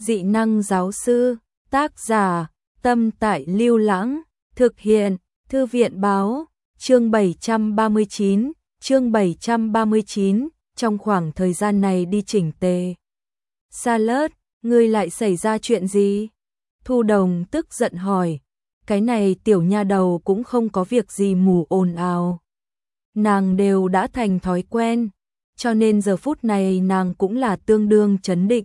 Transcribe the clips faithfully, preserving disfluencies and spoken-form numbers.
dị năng giáo sư, tác giả, Tâm Tại Lưu Lãng, thực hiện, Thư viện báo, chương bảy trăm ba mươi chín, chương bảy trăm ba mươi chín, trong khoảng thời gian này đi chỉnh tề. Charlotte, ngươi lại xảy ra chuyện gì? Thu Đồng tức giận hỏi, cái này tiểu nha đầu cũng không có việc gì mù ồn ào. Nàng đều đã thành thói quen, cho nên giờ phút này nàng cũng là tương đương trấn định.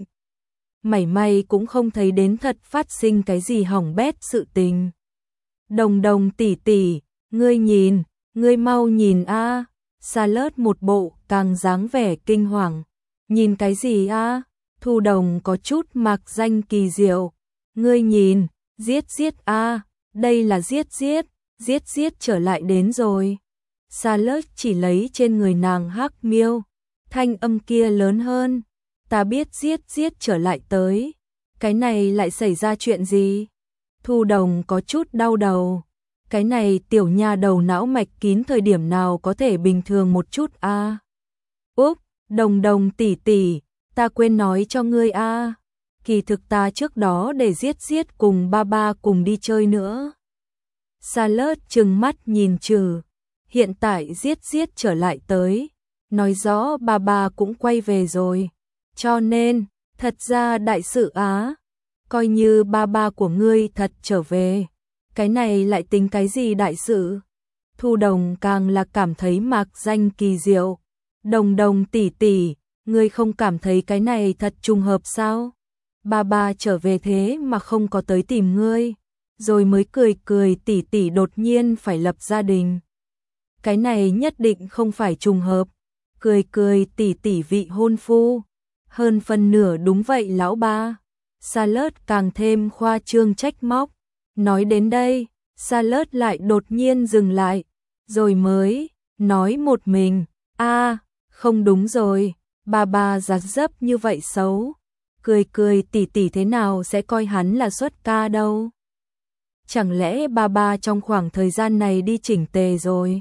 Mảy may cũng không thấy đến thật phát sinh cái gì hỏng bét sự tình. Đồng Đồng tỷ tỷ, ngươi nhìn, ngươi mau nhìn a. À. Charlotte một bộ càng dáng vẻ kinh hoàng. Nhìn cái gì a? À? Thu Đồng có chút mạc danh kỳ diệu. Ngươi nhìn, giết giết a, à. Đây là giết giết, giết giết trở lại đến rồi. Charlotte chỉ lấy trên người nàng hắc miêu, thanh âm kia lớn hơn. Ta biết giết giết trở lại tới. Cái này lại xảy ra chuyện gì? Thu Đồng có chút đau đầu. Cái này tiểu nha đầu não mạch kín thời điểm nào có thể bình thường một chút a? À? Úp, Đồng Đồng tỷ tỷ, ta quên nói cho ngươi a. À. Kỳ thực ta trước đó để giết giết cùng ba ba cùng đi chơi nữa. Charlotte trừng mắt nhìn Trừ. Hiện tại giết giết trở lại tới. Nói rõ ba ba cũng quay về rồi. Cho nên, thật ra đại sự á. Coi như ba ba của ngươi thật trở về. Cái này lại tính cái gì đại sự? Thu Đồng càng là cảm thấy mạc danh kỳ diệu. Đồng Đồng tỷ tỷ, ngươi không cảm thấy cái này thật trùng hợp sao? Ba ba trở về thế mà không có tới tìm ngươi. Rồi mới cười cười tỷ tỷ đột nhiên phải lập gia đình. Cái này nhất định không phải trùng hợp. Cười cười tỷ tỷ vị hôn phu. Hơn phần nửa đúng vậy lão ba. Charlotte càng thêm khoa trương trách móc. Nói đến đây, Charlotte lại đột nhiên dừng lại. Rồi mới, nói một mình. a à, không đúng rồi, ba ba giặt dấp như vậy xấu. Cười cười tỷ tỷ thế nào sẽ coi hắn là xuất ca đâu. Chẳng lẽ ba ba trong khoảng thời gian này đi chỉnh tề rồi?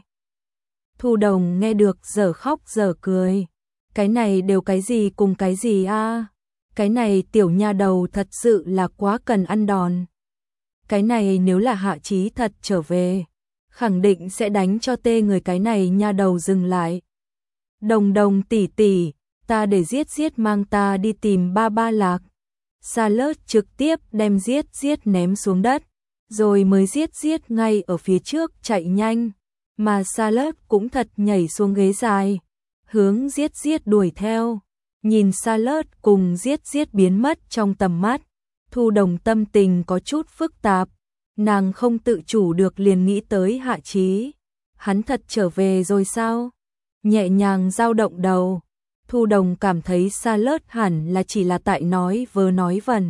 Thu Đồng nghe được dở khóc dở cười. Cái này đều cái gì cùng cái gì a? À? Cái này tiểu nha đầu thật sự là quá cần ăn đòn. Cái này nếu là Hạ Chí thật trở về, khẳng định sẽ đánh cho tê người cái này nha đầu dừng lại. Đồng Đồng tỷ tỷ, ta để giết giết mang ta đi tìm ba ba lạc. Charlotte trực tiếp đem giết giết ném xuống đất, rồi mới giết giết ngay ở phía trước chạy nhanh. Mà Charlotte cũng thật nhảy xuống ghế dài, hướng giết giết đuổi theo. Nhìn Charlotte cùng giết giết biến mất trong tầm mắt, Thu Đồng tâm tình có chút phức tạp. Nàng không tự chủ được liền nghĩ tới Hạ Chí. Hắn thật trở về rồi sao? Nhẹ nhàng dao động đầu. Thu Đồng cảm thấy Charlotte hẳn là chỉ là tại nói vớ nói vẩn.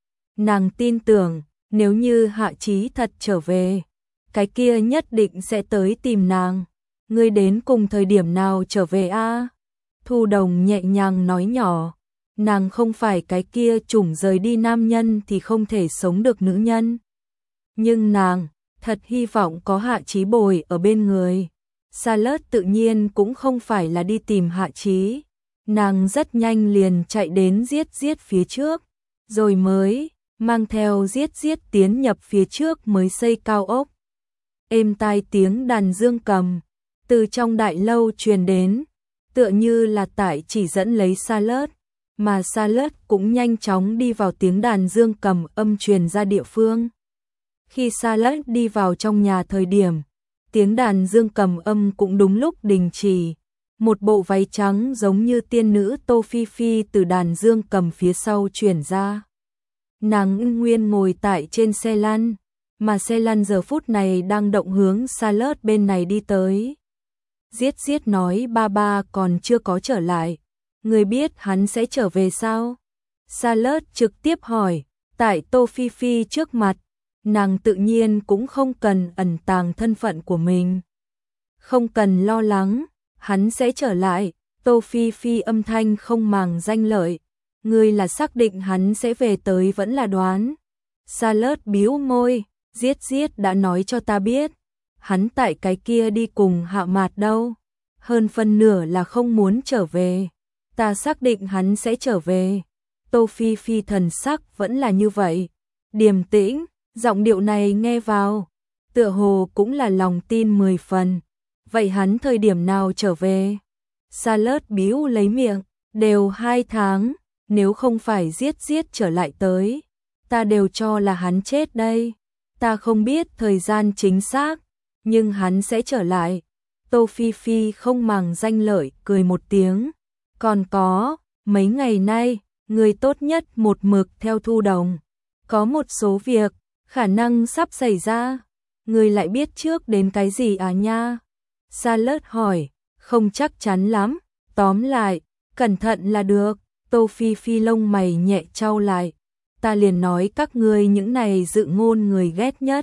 Nàng tin tưởng, nếu như Hạ Chí thật trở về, cái kia nhất định sẽ tới tìm nàng. Ngươi đến cùng thời điểm nào trở về a? À? Thu Đồng nhẹ nhàng nói nhỏ. Nàng không phải cái kia chủng rời đi nam nhân thì không thể sống được nữ nhân. Nhưng nàng thật hy vọng có Hạ Chí bồi ở bên người. Charlotte tự nhiên cũng không phải là đi tìm Hạ Chí. Nàng rất nhanh liền chạy đến giết giết phía trước. Rồi mới mang theo giết giết tiến nhập phía trước mới xây cao ốc. Êm tai tiếng đàn dương cầm từ trong đại lâu truyền đến, tựa như là tại chỉ dẫn lấy Charlotte, mà Charlotte cũng nhanh chóng đi vào tiếng đàn dương cầm âm truyền ra địa phương. Khi Charlotte đi vào trong nhà thời điểm, tiếng đàn dương cầm âm cũng đúng lúc đình chỉ. Một bộ váy trắng giống như tiên nữ Tô Phi Phi từ đàn dương cầm phía sau truyền ra. Nàng nguyên ngồi tại trên xe lăn, mà xe lăn giờ phút này đang động hướng Charlotte bên này đi tới. Giết giết nói ba ba còn chưa có trở lại. Người biết hắn sẽ trở về sao? Charlotte trực tiếp hỏi. Tại Tô Phi Phi trước mặt, nàng tự nhiên cũng không cần ẩn tàng thân phận của mình. Không cần lo lắng, hắn sẽ trở lại. Tô Phi Phi âm thanh không màng danh lợi. Ngươi là xác định hắn sẽ về tới vẫn là đoán? Charlotte bĩu môi. Giết giết đã nói cho ta biết. Hắn tại cái kia đi cùng Hạ Mạt đâu. Hơn phân nửa là không muốn trở về. Ta xác định hắn sẽ trở về. Tô Phi Phi thần sắc vẫn là như vậy, điềm tĩnh, giọng điệu này nghe vào, tựa hồ cũng là lòng tin mười phần. Vậy hắn thời điểm nào trở về? Charlotte bĩu lấy miệng, đều hai tháng, nếu không phải giết giết trở lại tới, ta đều cho là hắn chết đây. Ta không biết thời gian chính xác, nhưng hắn sẽ trở lại. Tô Phi Phi không màng danh lợi, cười một tiếng. Còn có, mấy ngày nay, người tốt nhất một mực theo Thu Đồng. Có một số việc, khả năng sắp xảy ra. Người lại biết trước đến cái gì à nha? Charlotte hỏi, không chắc chắn lắm. Tóm lại, cẩn thận là được. Tô Phi Phi lông mày nhẹ chau lại. Ta liền nói các ngươi những này dự ngôn người ghét nhất.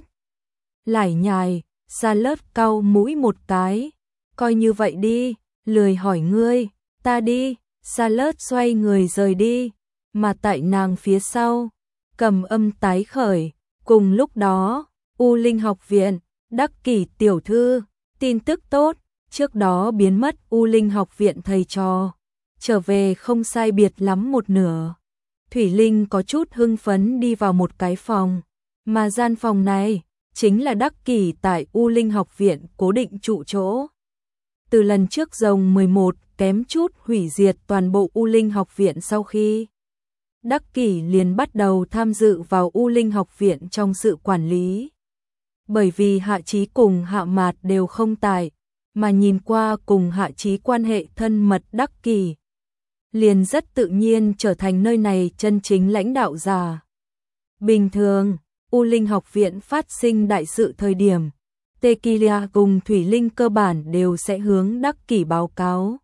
Lải nhải, Charlotte cau mũi một cái. Coi như vậy đi, lười hỏi ngươi, ta đi. Charlotte xoay người rời đi, mà tại nàng phía sau, Cầm Âm tái khởi. Cùng lúc đó, U Linh học viện, Đắc Kỷ tiểu thư, tin tức tốt, trước đó biến mất U Linh học viện thầy trò, trở về không sai biệt lắm một nửa. Thủy Linh có chút hưng phấn đi vào một cái phòng, mà gian phòng này chính là Đắc Kỷ tại U Linh học viện cố định trụ chỗ. Từ lần trước rồng mười một kém chút hủy diệt toàn bộ U Linh học viện sau khi Đắc Kỷ liền bắt đầu tham dự vào U Linh học viện trong sự quản lý. Bởi vì Hạ Chí cùng Hạ Mạt đều không tại, mà nhìn qua cùng Hạ Chí quan hệ thân mật Đắc Kỷ liền rất tự nhiên trở thành nơi này chân chính lãnh đạo giả. Bình thường, U Linh học viện phát sinh đại sự thời điểm, Tequila cùng Thủy Linh cơ bản đều sẽ hướng Đắc Kỷ báo cáo.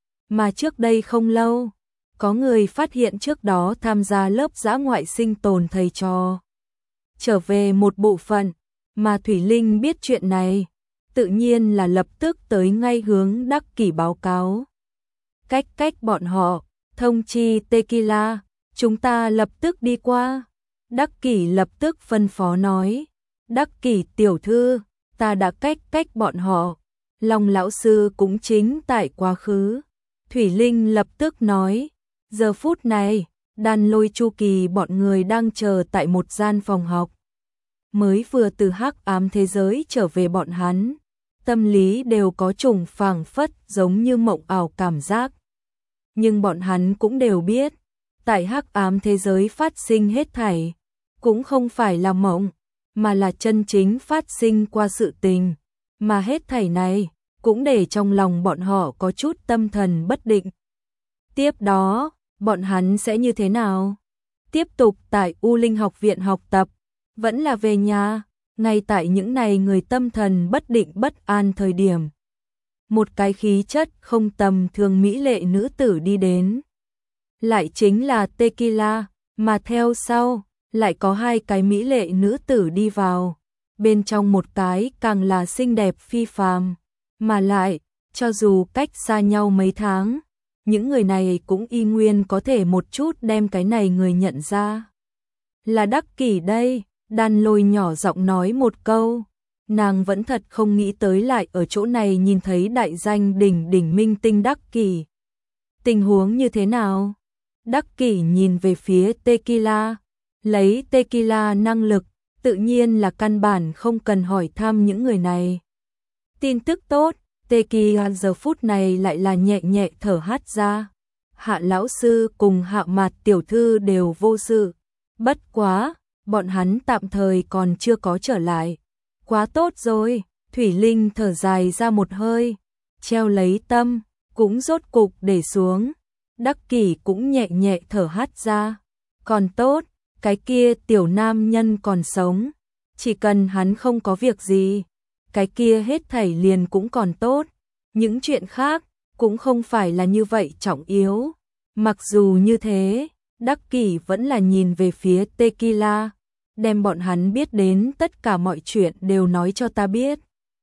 Mà trước đây không lâu, có người phát hiện trước đó tham gia lớp dã ngoại sinh tồn thầy trò trở về một bộ phận, mà Thủy Linh biết chuyện này, tự nhiên là lập tức tới ngay hướng Đắc Kỷ báo cáo. Cách cách bọn họ, thông chi Tequila, chúng ta lập tức đi qua. Đắc Kỷ lập tức phân phó nói, Đắc Kỷ tiểu thư, ta đã cách cách bọn họ, Long lão sư cũng chính tại quá khứ. Thủy Linh lập tức nói, giờ phút này, Đan Lôi Chu Kỳ bọn người đang chờ tại một gian phòng học. Mới vừa từ hắc ám thế giới trở về bọn hắn, tâm lý đều có trùng phảng phất giống như mộng ảo cảm giác. Nhưng bọn hắn cũng đều biết, tại hắc ám thế giới phát sinh hết thảy, cũng không phải là mộng, mà là chân chính phát sinh qua sự tình, mà hết thảy này cũng để trong lòng bọn họ có chút tâm thần bất định. Tiếp đó, bọn hắn sẽ như thế nào? Tiếp tục tại U Linh học viện học tập, vẫn là về nhà, ngay tại những này người tâm thần bất định bất an thời điểm. Một cái khí chất không tầm thường mỹ lệ nữ tử đi đến. Lại chính là Tequila, mà theo sau, lại có hai cái mỹ lệ nữ tử đi vào. Bên trong một cái càng là xinh đẹp phi phàm, mà lại, cho dù cách xa nhau mấy tháng, những người này cũng y nguyên có thể một chút đem cái này người nhận ra. Là Đắc Kỷ đây, Đan Lôi nhỏ giọng nói một câu. Nàng vẫn thật không nghĩ tới lại ở chỗ này nhìn thấy đại danh đỉnh đỉnh minh tinh Đắc Kỷ. Tình huống như thế nào? Đắc Kỷ nhìn về phía Tequila, lấy Tequila năng lực, tự nhiên là căn bản không cần hỏi thăm những người này. Tin tức tốt, Tequila giờ phút này lại là nhẹ nhẹ thở hắt ra. Hạ lão sư cùng Hạ Mạt tiểu thư đều vô sự. Bất quá, bọn hắn tạm thời còn chưa có trở lại. Quá tốt rồi, Thủy Linh thở dài ra một hơi, treo lấy tâm, cũng rốt cục để xuống. Đắc Kỷ cũng nhẹ nhẹ thở hắt ra. Còn tốt, cái kia tiểu nam nhân còn sống. Chỉ cần hắn không có việc gì, cái kia hết thảy liền cũng còn tốt. Những chuyện khác cũng không phải là như vậy trọng yếu. Mặc dù như thế, Đắc Kỷ vẫn là nhìn về phía Tequila, đem bọn hắn biết đến tất cả mọi chuyện đều nói cho ta biết.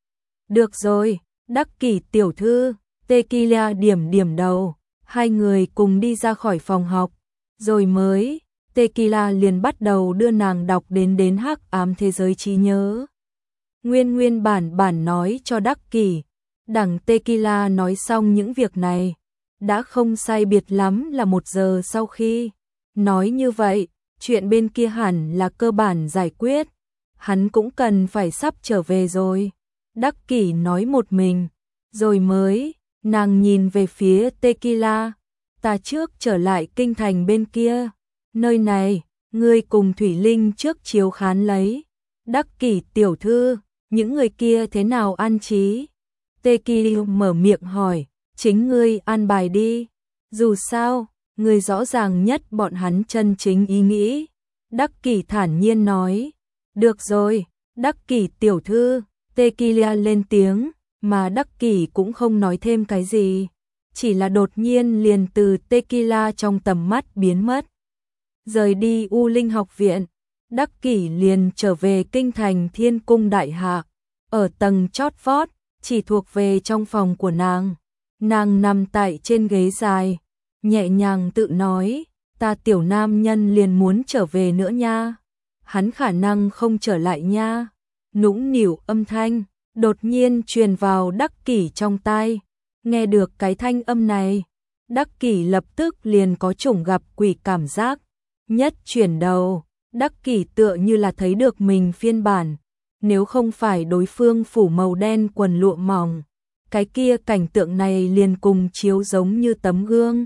Được rồi, Đắc Kỷ tiểu thư, Tequila điểm điểm đầu, hai người cùng đi ra khỏi phòng học, rồi mới, Tequila liền bắt đầu đưa nàng đọc đến đến hắc ám thế giới trí nhớ. Nguyên nguyên bản bản nói cho Đắc Kỷ, đằng Tequila nói xong những việc này, đã không sai biệt lắm là một giờ sau khi Nói như vậy, chuyện bên kia hẳn là cơ bản giải quyết. Hắn cũng cần phải sắp trở về rồi. Đắc Kỷ nói một mình. Rồi mới, nàng nhìn về phía Tequila. Ta trước trở lại kinh thành bên kia. Nơi này, ngươi cùng Thủy Linh trước chiếu khán lấy. Đắc Kỷ tiểu thư, những người kia thế nào an trí? Tequila mở miệng hỏi, chính ngươi an bài đi. Dù sao, ngươi rõ ràng nhất bọn hắn chân chính ý nghĩ. Đắc Kỷ thản nhiên nói, được rồi, Đắc Kỷ tiểu thư. Tequila lên tiếng, mà Đắc Kỷ cũng không nói thêm cái gì. Chỉ là đột nhiên liền từ Tequila trong tầm mắt biến mất. Rời đi U Linh học viện, Đắc Kỷ liền trở về kinh thành Thiên Cung Đại Hạ. Ở tầng chót vót, chỉ thuộc về trong phòng của nàng. Nàng nằm tại trên ghế dài, nhẹ nhàng tự nói, ta tiểu nam nhân liền muốn trở về nữa nha. Hắn khả năng không trở lại nha. Nũng nịu âm thanh, đột nhiên truyền vào Đắc Kỷ trong tai. Nghe được cái thanh âm này, Đắc Kỷ lập tức liền có chủng gặp quỷ cảm giác. Nhất chuyển đầu, Đắc Kỷ tựa như là thấy được mình phiên bản. Nếu không phải đối phương phủ màu đen quần lụa mỏng, cái kia cảnh tượng này liền cùng chiếu giống như tấm gương.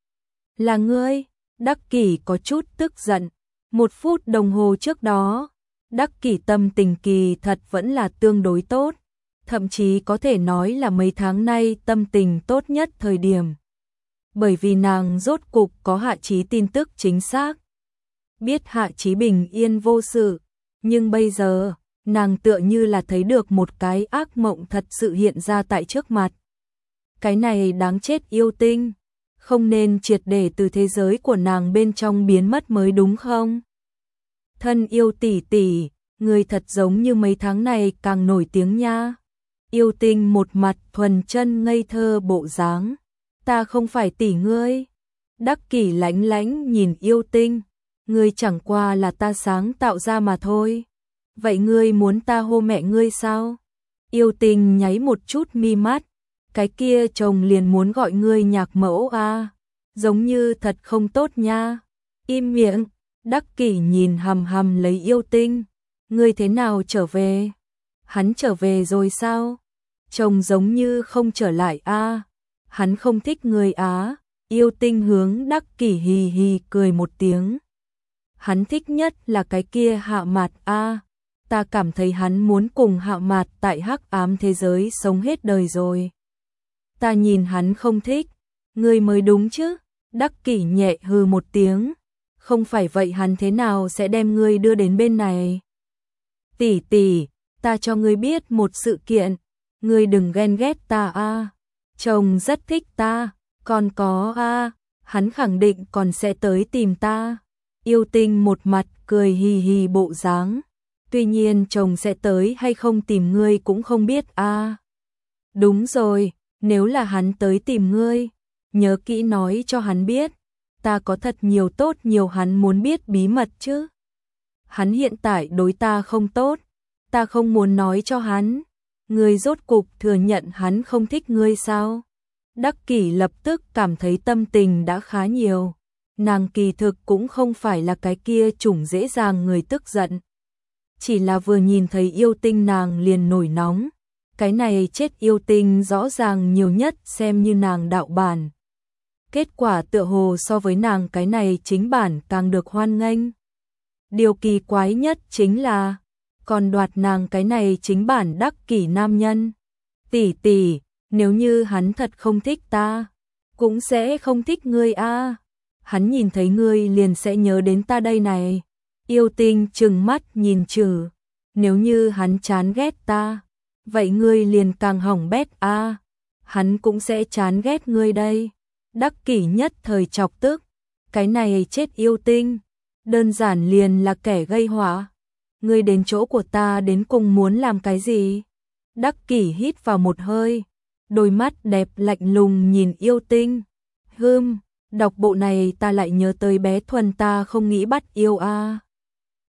Là ngươi? Đắc Kỷ có chút tức giận. Một phút đồng hồ trước đó, Đắc Kỷ tâm tình kỳ thật vẫn là tương đối tốt. Thậm chí có thể nói là mấy tháng nay tâm tình tốt nhất thời điểm. Bởi vì nàng rốt cục có Hạ Chí tin tức chính xác. Biết Hạ Chí bình yên vô sự, nhưng bây giờ, nàng tựa như là thấy được một cái ác mộng thật sự hiện ra tại trước mặt. Cái này đáng chết yêu tinh, không nên triệt để từ thế giới của nàng bên trong biến mất mới đúng không? Thân yêu tỷ tỷ, người thật giống như mấy tháng này càng nổi tiếng nha. Yêu tinh một mặt thuần chân ngây thơ bộ dáng. Ta không phải tỷ ngươi. Đắc Kỷ lánh lánh nhìn yêu tinh. Ngươi chẳng qua là ta sáng tạo ra mà thôi. Vậy ngươi muốn ta hô mẹ ngươi sao? Yêu tinh nháy một chút mi mắt. Cái kia chồng liền muốn gọi ngươi nhạc mẫu à. Giống như thật không tốt nha. Im miệng. Đắc Kỷ nhìn hầm hầm lấy yêu tinh. Ngươi thế nào trở về? Hắn trở về rồi sao? Chồng giống như không trở lại a. À. Hắn không thích người á. Yêu tinh hướng Đắc Kỷ hì hì cười một tiếng. Hắn thích nhất là cái kia Hạ Mạt a. À. Ta cảm thấy hắn muốn cùng Hạ Mạt tại hắc ám thế giới sống hết đời rồi. Ta nhìn hắn không thích. Ngươi mới đúng chứ. Đắc Kỷ nhẹ hừ một tiếng. Không phải vậy hắn thế nào sẽ đem ngươi đưa đến bên này? Tỷ tỷ, ta cho ngươi biết một sự kiện. Ngươi đừng ghen ghét ta a. Chồng rất thích ta, còn có a, hắn khẳng định còn sẽ tới tìm ta. Yêu tinh một mặt cười hì hì bộ dáng. Tuy nhiên chồng sẽ tới hay không tìm ngươi cũng không biết a. Đúng rồi, nếu là hắn tới tìm ngươi, nhớ kỹ nói cho hắn biết. Ta có thật nhiều tốt nhiều hắn muốn biết bí mật chứ. Hắn hiện tại đối ta không tốt, ta không muốn nói cho hắn. Ngươi rốt cục thừa nhận hắn không thích ngươi sao? Đắc Kỷ lập tức cảm thấy tâm tình đã khá nhiều. Nàng kỳ thực cũng không phải là cái kia chủng dễ dàng người tức giận. Chỉ là vừa nhìn thấy yêu tinh nàng liền nổi nóng. Cái này chết yêu tinh rõ ràng nhiều nhất xem như nàng đạo bản. Kết quả tựa hồ so với nàng cái này chính bản càng được hoan nghênh. Điều kỳ quái nhất chính là còn đoạt nàng cái này chính bản Đắc Kỷ nam nhân. Tỷ tỷ, nếu như hắn thật không thích ta, cũng sẽ không thích ngươi a. Hắn nhìn thấy ngươi liền sẽ nhớ đến ta đây này. Yêu tinh trừng mắt nhìn Trừ. Nếu như hắn chán ghét ta, vậy ngươi liền càng hỏng bét a. Hắn cũng sẽ chán ghét ngươi đây. Đắc Kỷ nhất thời chọc tức. Cái này chết yêu tinh, đơn giản liền là kẻ gây họa. Ngươi đến chỗ của ta đến cùng muốn làm cái gì? Đắc Kỷ hít vào một hơi, đôi mắt đẹp lạnh lùng nhìn yêu tinh. Hừm, đọc bộ này ta lại nhớ tới bé Thuần ta không nghĩ bắt yêu a.